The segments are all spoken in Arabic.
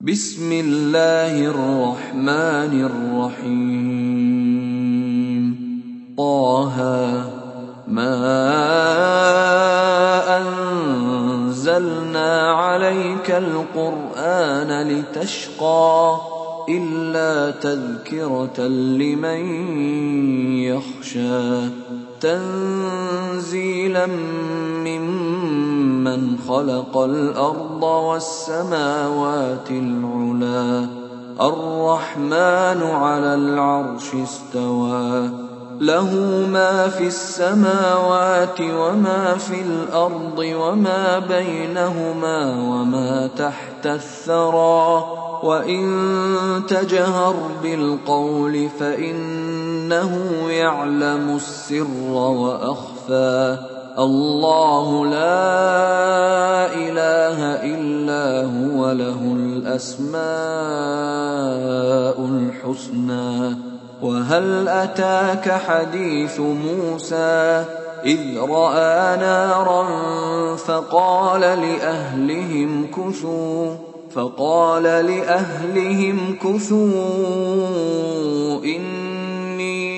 بسم الله الرحمن الرحيم. طه ما أنزلنا عليك القرآن لتشقى إلا تذكرة لمن يخشى تنزيلا ممن خلق الأرض والسماوات العلى الرحمن على العرش استوى له ما في السماوات وما في الأرض وما بينهما وما تحت الثرى وإن تجهر بالقول فإنه يعلم السر وأخفى الله لا إله إلا هو له الأسماء الحسنى. وهل أتاك حديث موسى إذ رأى نارا فقال لأهلهم كثوا إني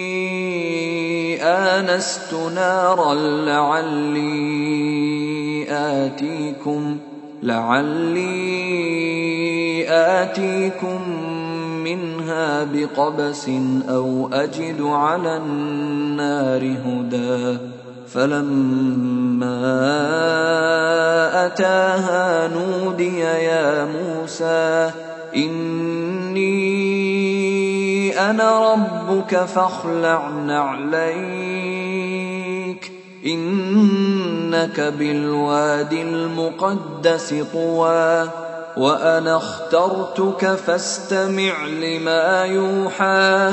آنست نارا لعلي آتيكم منها بقبس أو أجد على النار هدى. فلما أتاها نودي يا موسى إني أنا ربك فاخلع نعليك إنك بالوادي المقدس طوى وأنا اخترتك فاستمع لما يوحى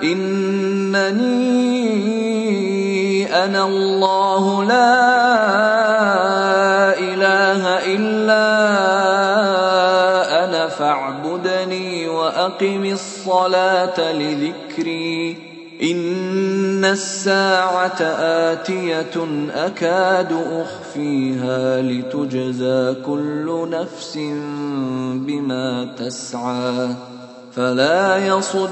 إنني أنا الله لا إله إلا أنا فاعبدني وأقم الصلاة لذكري إن الساعة آتية أكاد أخفيها لتجزى كل نفس بما تسعى فلا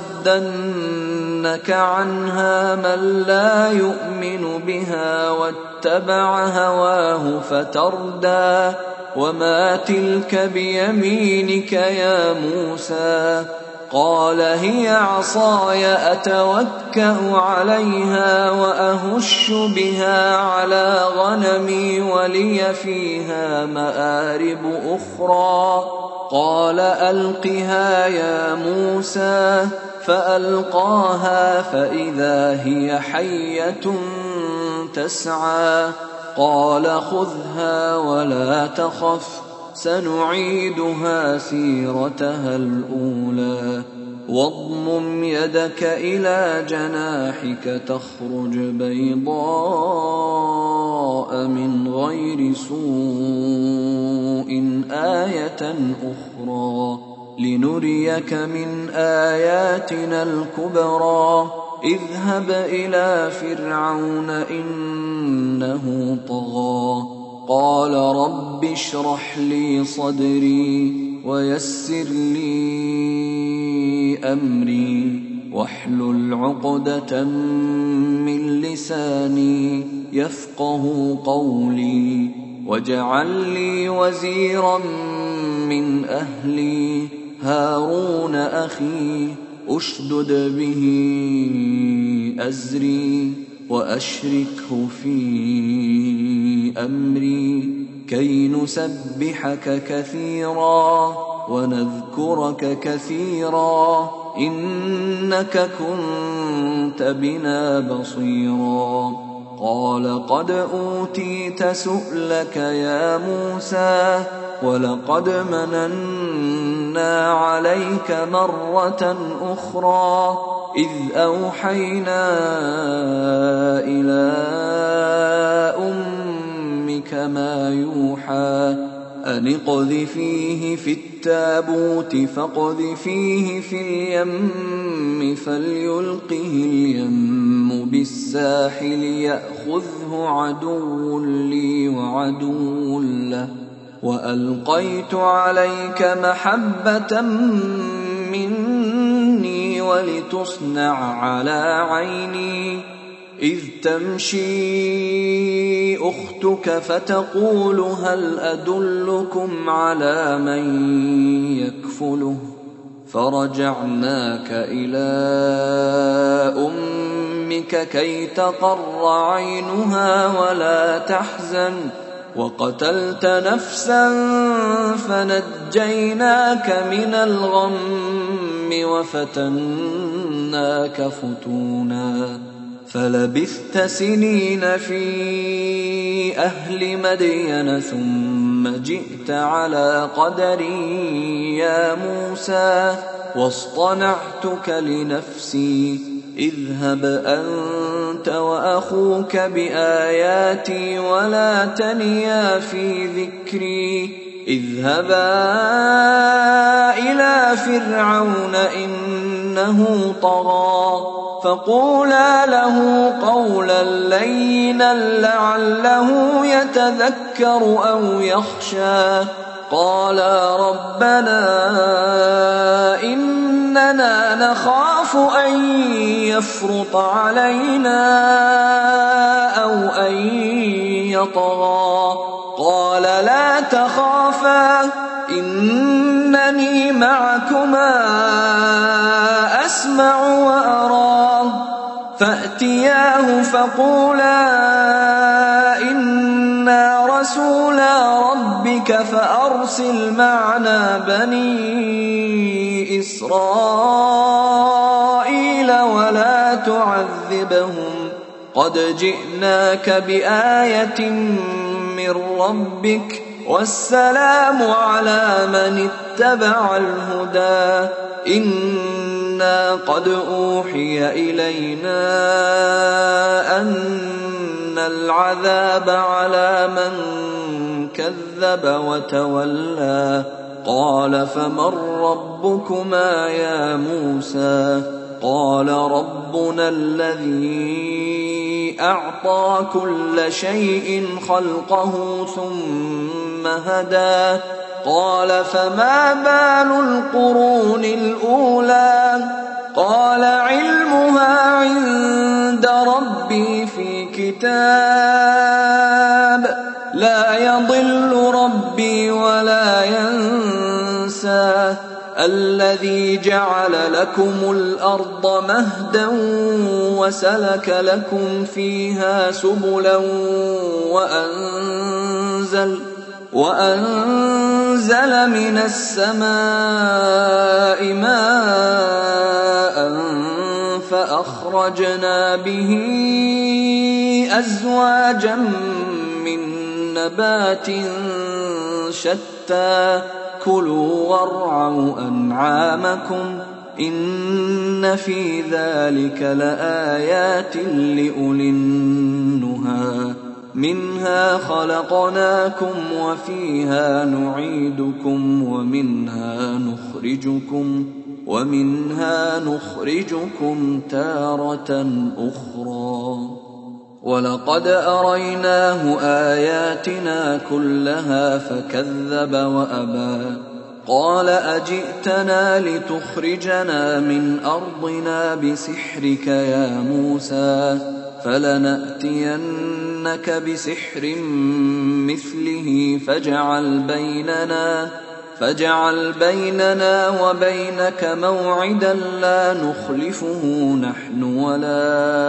يصدنك عنها من لا يؤمن بها واتبع هواه فتردى. وما تلك بيمينك يا موسى قال هي عصاي أتوكأ عليها وأهش بها على غنمي ولي فيها مآرب أخرى. قال ألقها يا موسى فألقاها فإذا هي حية تسعى. قال خذها ولا تخف سنعيدها سيرتها الأولى واضمم يدك إلى جناحك تخرج بيضاء من غير سوء آية أخرى لنريك من آياتنا الكبرى. اذهب إلى فرعون إنه طغى قال رب اشرح لي صدري ويسر لي أمري واحلل عقدة من لساني يفقه قولي واجعل لي وزيرا من أهلي هارون أخي أشدد به أزري وأشركه في أمري كي نسبحك كثيرا ونذكرك كثيرا إنك كنت بنا بصيرا. قال قد أوتيت سؤلك يا موسى ولقد مننا عليك مرة أخرى إذ أوحينا إلى أمك ما يوحى أن اقذفيه في التابوت فاقذفيه في اليم فليلقه اليم بالساحل يأخذه عدو لي وعدو له وألقيت عليك محبة مني ولتصنع على عيني إذ تمشي أختك فتقول هل أدلكم على من يكفله فرجعناك إلى أمك كي تقر عينها ولا تحزن وقتلت نفسا فنجيناك من الغم وفتناك فتونا فلبثت سنين في أهل مدين ثم جئت على قدري يا موسى واصطنعتك لنفسي اذهب أنت وأخوك بآياتي ولا تنيا في ذكري اذهبا إلى فرعون إنه طغى فقولا له قولا لينا لعله يتذكر أو يخشى قالا ربنا إننا نخاف أن يفرط علينا أو أن يطغى قال لا تخافا إنني معكما أسمع وأرى فأتياه فقولا إنا رسولا ربك فأرسل معنا بني إسرائيل ولا تعذبهم قد جئناك بآية من ربك والسلام على من اتبع الهدى إنا قد أوحي إلينا أن العذاب على من كذب وتولى قال فمن ربكما يا موسى قال ربنا الذي أعطى كل شيء خلقه ثم هدى قال فما بال القرون الأولى قال علمها عند ربي في كتاب لا يضل ربي ولا ينسى الذي جعل لكم الأرض مهدا وسلك لكم فيها سبلا وأنزل من السماء ماء فأخرجنا به أزواجا من نبات شتى كلوا وارعوا أنعامكم إن في ذلك لآيات لأولي النهى منها خلقناكم وفيها نعيدكم ومنها نخرجكم تارة أخرى ولقد أريناه آياتنا كلها فكذب وأبى قال أجئتنا لتخرجنا من أرضنا بسحرك يا موسى فلنأتينك بسحر مثله فاجعل بيننا وبينك موعدا لا نخلفه نحن ولا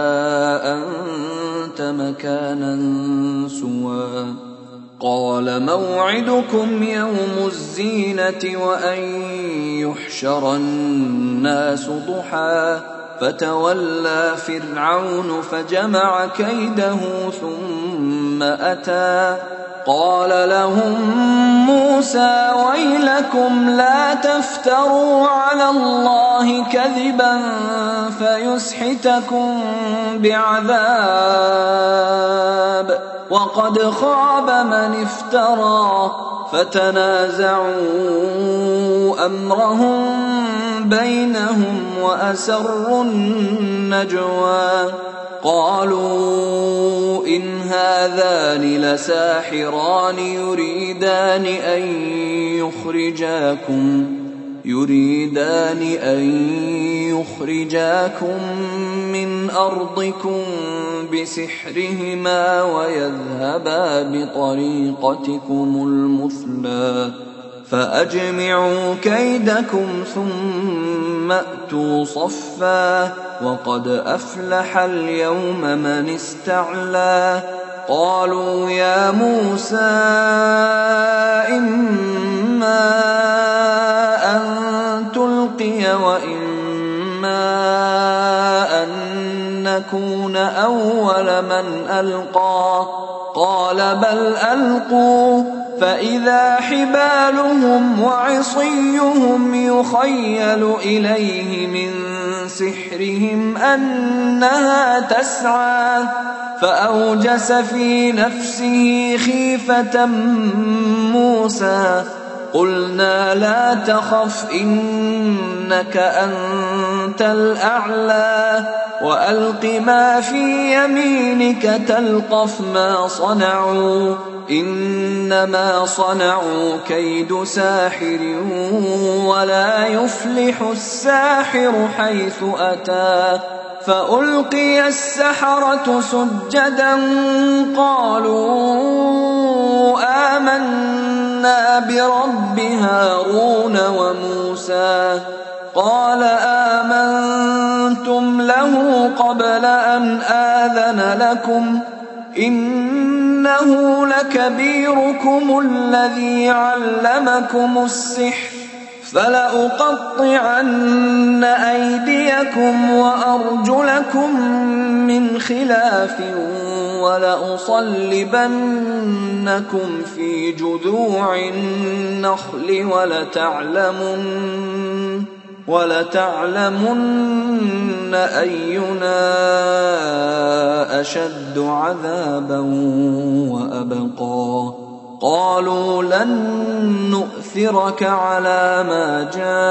أنت مكانا سوى قال موعدكم يوم الزينة وأن يحشر الناس ضحى فتولى فرعون فجمع كيده ثم أتى قال لهم موسى ويلكم لا تفتروا على الله كذبا فيسحتكم بعذاب وقد خاب من افترى فتنازعوا أمرهم بينهم وأسروا النجوى قالوا إن هذان لساحران يريدان أن يخرجاكم من أرضكم بسحرهما ويذهبا بطريقتكم المثلى فأجمعوا كيدكم ثم أتوا صفا وقد أفلح اليوم من استعلى قالوا يا موسى إما أن تلقي وإما أن نكون أول من ألقى قال بل ألقوا فإذا حبالهم وعصيهم يخيل إليه من سحرهم أنها تسعى فأوجس في نفسه خيفة موسى قلنا لا تخف إنك أنت الأعلى وألق ما في يمينك تلقف ما صنعوا إنما صنعوا كيد ساحر ولا يفلح الساحر حيث أتى فألقي السحرة سجدا قالوا آمنا برب هارون وموسى قال آمنتم له قبل أن آذن لكم إنه لكبيركم الذي علمكم السحر فلأقطعن أيديكم وأرجلكم من خلاف ولأصلبنكم في جذوع النخل ولتعلمن أينا أشد عذابا وأبقى قالوا لن نؤثرك على ما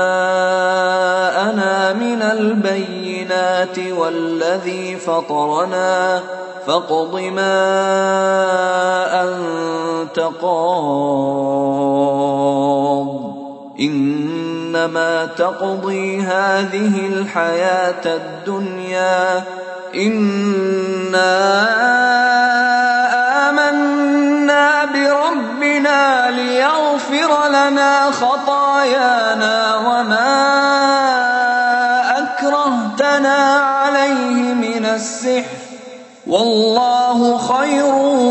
جاءنا من البينات والذي فطرنا فاقض ما أنت قاض إنما تقضي هذه الحياة الدنيا إنا آمنا بربنا ليغفر لنا خطايانا وما أكرهتنا عليه من السحر والله خير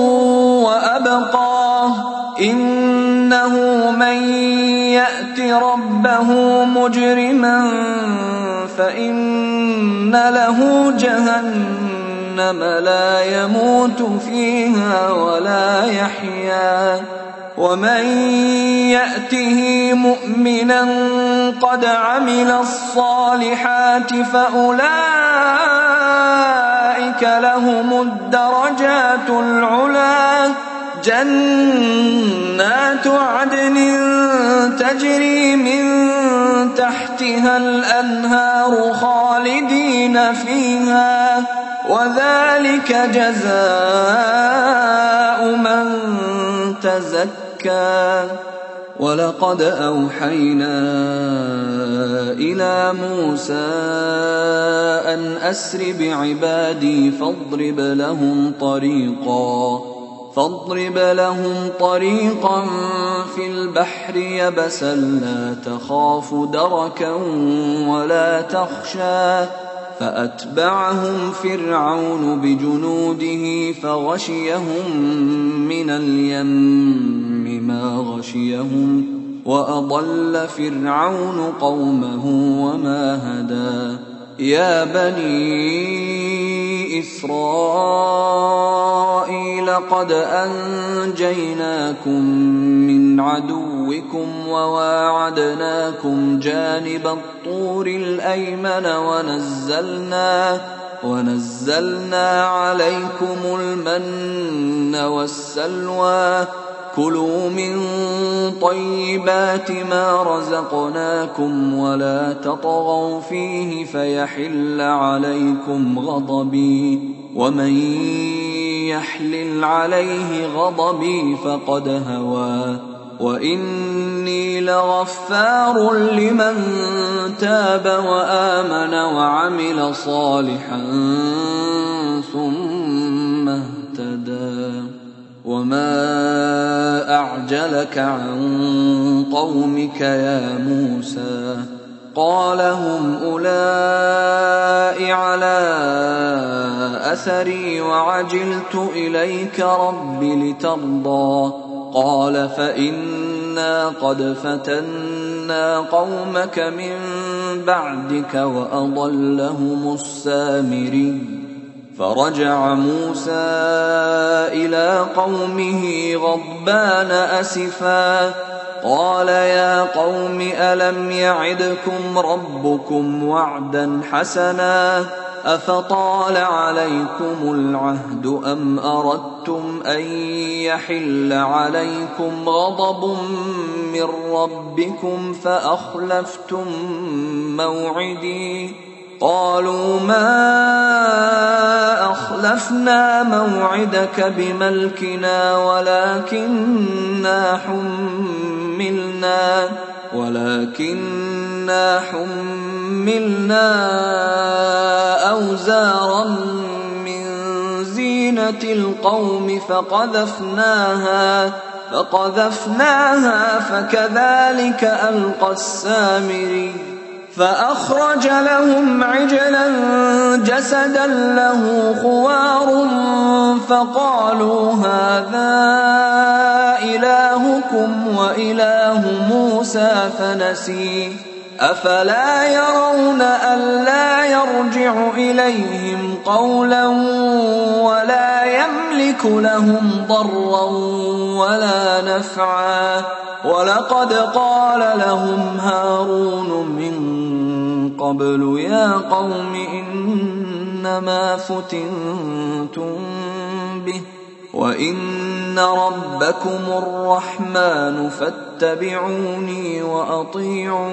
وأبقى إنه من يأت ربه مجرما فإن له جهنم لا يموت فيها ولا يحيا ومن يأته مؤمنا قد عمل الصالحات فأولئك لهم الدرجات العلى جنات عدن تجري من تحتها الأنهار خالدين فيها وذلك جزاء من تزكى ولقد أوحينا إلى موسى أن أسر بعبادي فاضرب لهم طريقا في البحر يبسا لا تخاف دركا ولا تخشى فأتبعهم فرعون بجنوده فغشيهم من اليم ما غشيهم وأضل فرعون قومه وما هدى يا بني إسرائيل قد أنجيناكم من عدوكم وواعدناكم جانب الطور الأيمن ونزلنا عليكم المن والسلوى كلوا من طيبات ما رزقناكم ولا تطغوا فيه فيحل عليكم غضبي ومن يحلل عليه غضبي فقد هوى وإني لغفار لمن تاب وآمن وعمل صالحا ثم اهتدى وما أعجلك عن قومك يا موسى قال هم أولئك على أثري وعجلت إليك رب لترضى قال فإنا قد فتنا قومك من بعدك وأضلهم السامري فرجع موسى إلى قومه غضبان أسفا قال يا قوم ألم يعدكم ربكم وعدا حسنا أفطال عليكم العهد أم أردتم أن يحل عليكم غضب من ربكم فأخلفتم موعدي قالوا ما أخلفنا موعدك بملكنا ولكننا حملنا أوزارا من زينة القوم فقذفناها فكذلك ألقى السامري فأخرج لهم عجلا جسدا له خوار فقالوا هذا إلهكم وإله موسى فنسي أفلا يرون ألا يرجع إليهم قولا ولا يملك لهم ضرا ولا نفعا ولقد قال لهم هارون من قبل يا قوم إنما فتنتم به وإن ربكم الرحمن فاتبعوني وأطيعوا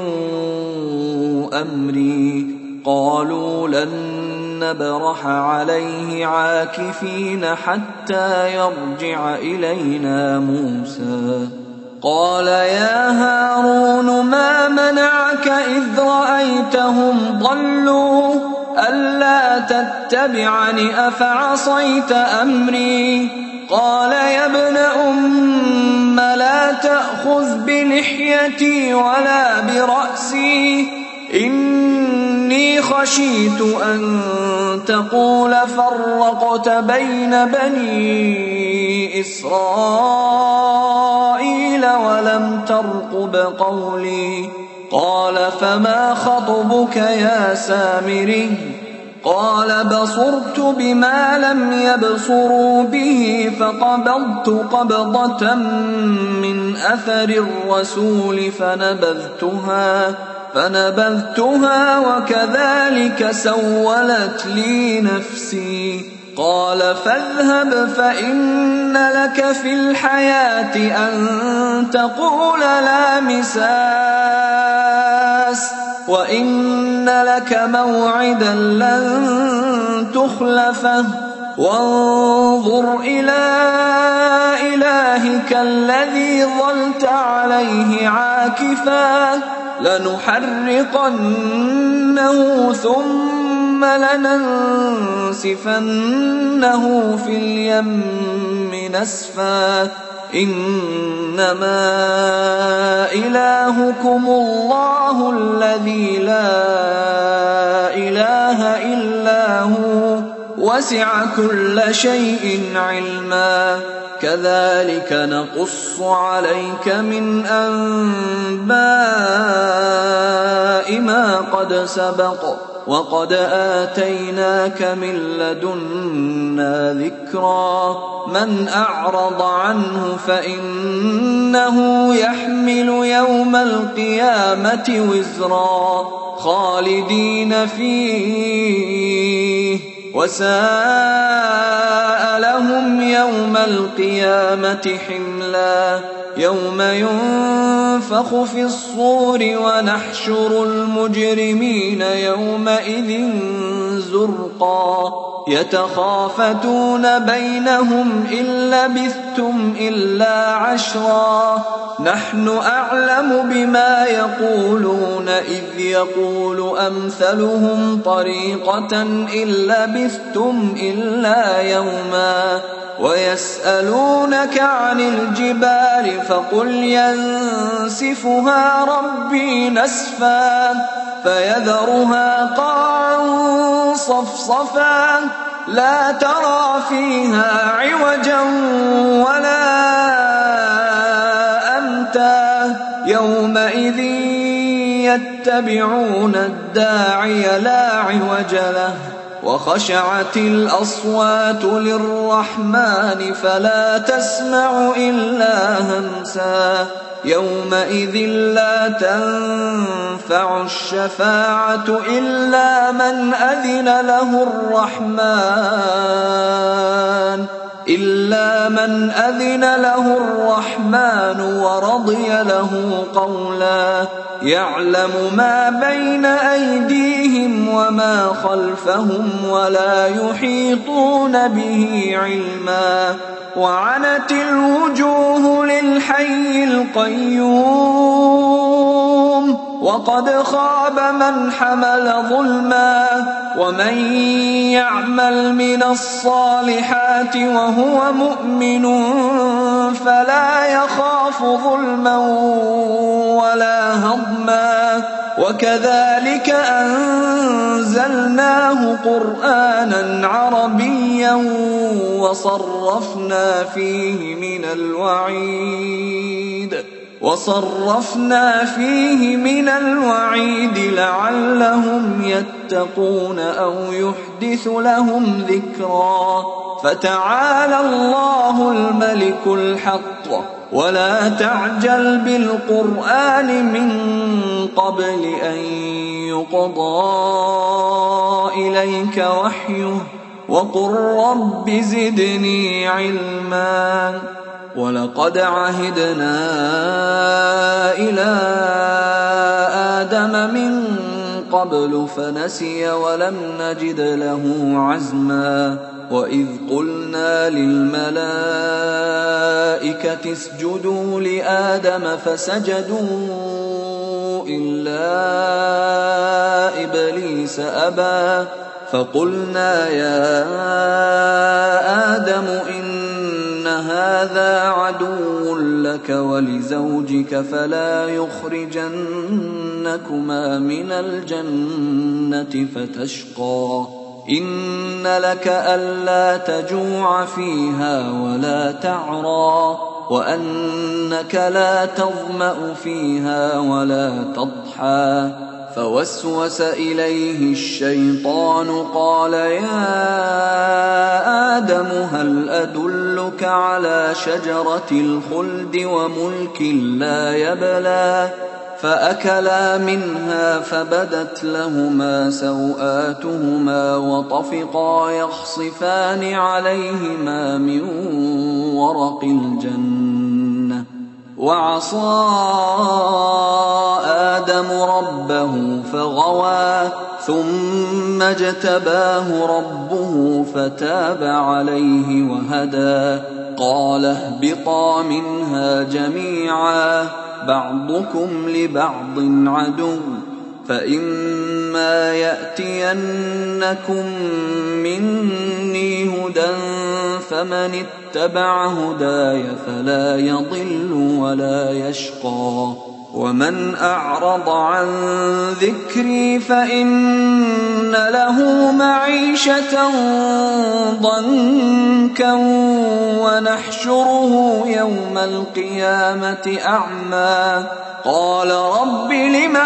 أمري قالوا لن نبرح عليه عاكفين حتى يرجع إلينا موسى قال يا هارون ما منعك إذ رأيتهم ضلوا ألا تتبعني أفعصيت أمري قال يا ابن أم لا تأخذ بلحيتي ولا برأسي إني خشيت أن تقول فرقت بين بني إسرائيل ولم ترقب قولي قال فما خطبك يا سامري قال بصرت بما لم يبصروا به فقبضت قبضة من أثر الرسول فنبذتها وكذلك سولت لي نفسي قال فاذهب فإن لك في الحياة أن تقول لا مساس وإن لك موعدا لن تخلفه وانظر إلى إلهك الذي ظلت عليه عاكفا لنحرقنه ثم لننسفنه في اليم نسفا إنما إلهكم الله الذي لا إله إلا هو وسع كل شيء علما كذلك نقص عليك من أنباء ما قد سبق وقد آتيناك من لدنا ذكرا من أعرض عنه فإنه يحمل يوم القيامة وزرا خالدين فيه وساء لهم يوم القيامة حملا يوم ينفخ ينفخ في الصور ونحشر المجرمين يومئذ زرقا يتخافتون بينهم إن لبثتم إلا عشرا نحن أعلم بما يقولون إذ يقول أمثلهم طريقة إن لبثتم إلا يوما ويسألونك عن الجبال فقل ينسفها ربي نسفا فيذرها قاعا صفصفا لا ترى فيها عوجا ولا أمتا يومئذ يتبعون الداعي لا عوج له وخشعت الأصوات للرحمن فلا تسمع إلا همسا يومئذ لا تنفع الشفاعة إلا من أذن له الرحمن ورضي له قولا يعلم ما بين أيديهم وما خلفهم ولا يحيطون به علما وعنت الوجوه للحي القيوم وقد خاب من حمل ظلما ومن يعمل من الصالحات وهو مؤمن فلا يخاف ظلما ولا هضما وكذلك أنزلناه قرآنا عربيا وصرفنا فيه من الوعيد لعلهم يتقون أو يحدث لهم ذكرا فتعالى الله الملك الحق ولا تعجل بالقرآن من قبل أن يقضى إليك وحيه وقل رب زدني علما ولقد عهدنا إلى آدم من قبل فنسي ولم نجد له عزما وإذ قلنا للملائكة اسجدوا لآدم فسجدوا إلا إبليس أبى فقلنا يا آدم إن هذا عدو لك ولزوجك فلا يخرجنكما من الجنة فتشقى إن لك ألا تجوع فيها ولا تعرى وأنك لا تظمأ فيها ولا تضحى فوسوس إليه الشيطان قال يا آدم هل أدلك على شجرة الخلد وملك لا يبلى فأكلا منها فبدت لهما سوآتهما وطفقا يخصفان عليهما من ورق الجنة وعصى آدم ربه فغوى ثم اجتباه ربه فتاب عليه وهدى قال اهبطا منها جميعا بعضكم لبعض عدو فإما يأتينكم مني هدى فمن اتبع هداي فلا يضل ولا يشقى ومن أعرض عن ذكري فإن له معيشة ضنكا ونحشره يوم القيامة أعمى قال رب لم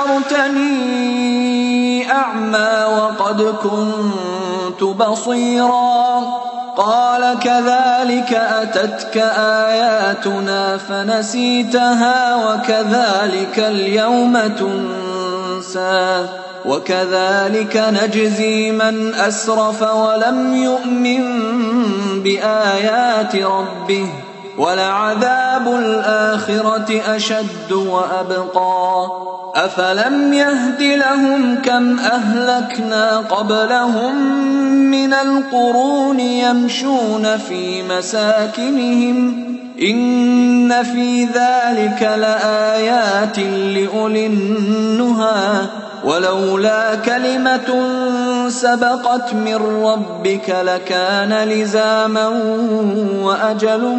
حشرتني أعمى وقد كنت بصيرا قال كذلك أتتك آياتنا فنسيتها وكذلك اليوم تنسى وكذلك نجزي من أسرف ولم يؤمن بآيات ربه وَلَعَذَابُ الْآخِرَةِ أَشَدُّ وَأَبْقَىٰ أَفَلَمْ يَهْدِ لَهُمْ كَمْ أَهْلَكْنَا قَبْلَهُم مِّنَ الْقُرُونِ يَمْشُونَ فِي مَسَاكِنِهِمْ إِنَّ فِي ذَلِكَ لَآيَاتٍ لِّأُولِي النُّهَىٰ وَلَوْلَا كَلِمَةٌ سَبَقَتْ مِن رَّبِّكَ لَكَانَ لِزَامًا وَأَجَلٌ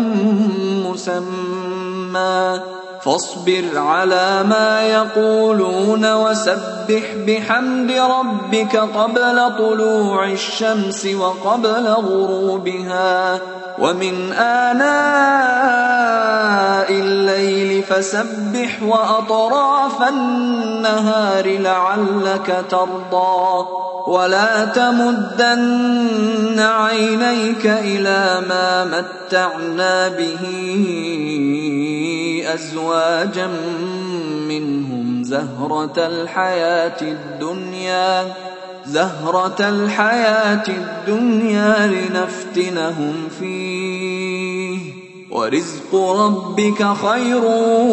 مُّسَمًّى فاصبر على ما يقولون وسبح بحمد ربك قبل طلوع الشمس وقبل غروبها ومن آناء الليل فسبح وأطراف النهار لعلك ترضى ولا تمدن عينيك إلى ما متعنا به أزواجا منهم زهرة الحياة الدنيا لنفتنهم فيه ورزق ربك خير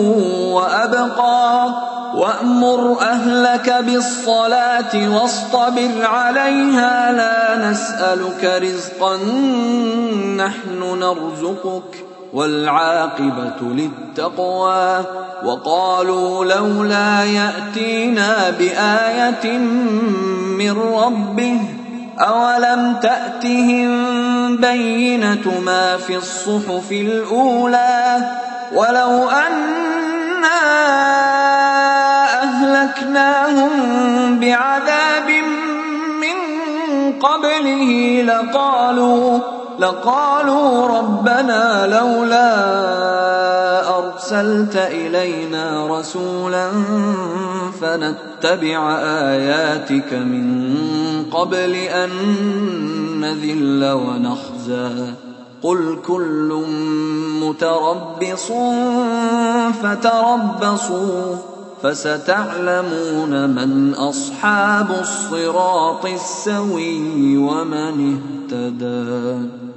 وأبقى وأمر أهلك بالصلاة واصطبر عليها لا نسألك رزقا نحن نرزقك والعاقبة للتقوى وقالوا لولا يأتينا بآية من ربه أولم تأتهم بينة ما في الصحف الأولى ولو أنا أهلكناهم بعذاب من قبله لقالوا ربنا لولا أرسلت إلينا رسولا فنتبع آياتك من قبل أن نذل ونخزى قل كل متربص فتربصوا فستعلمون من أصحاب الصراط السوي ومن اهتدى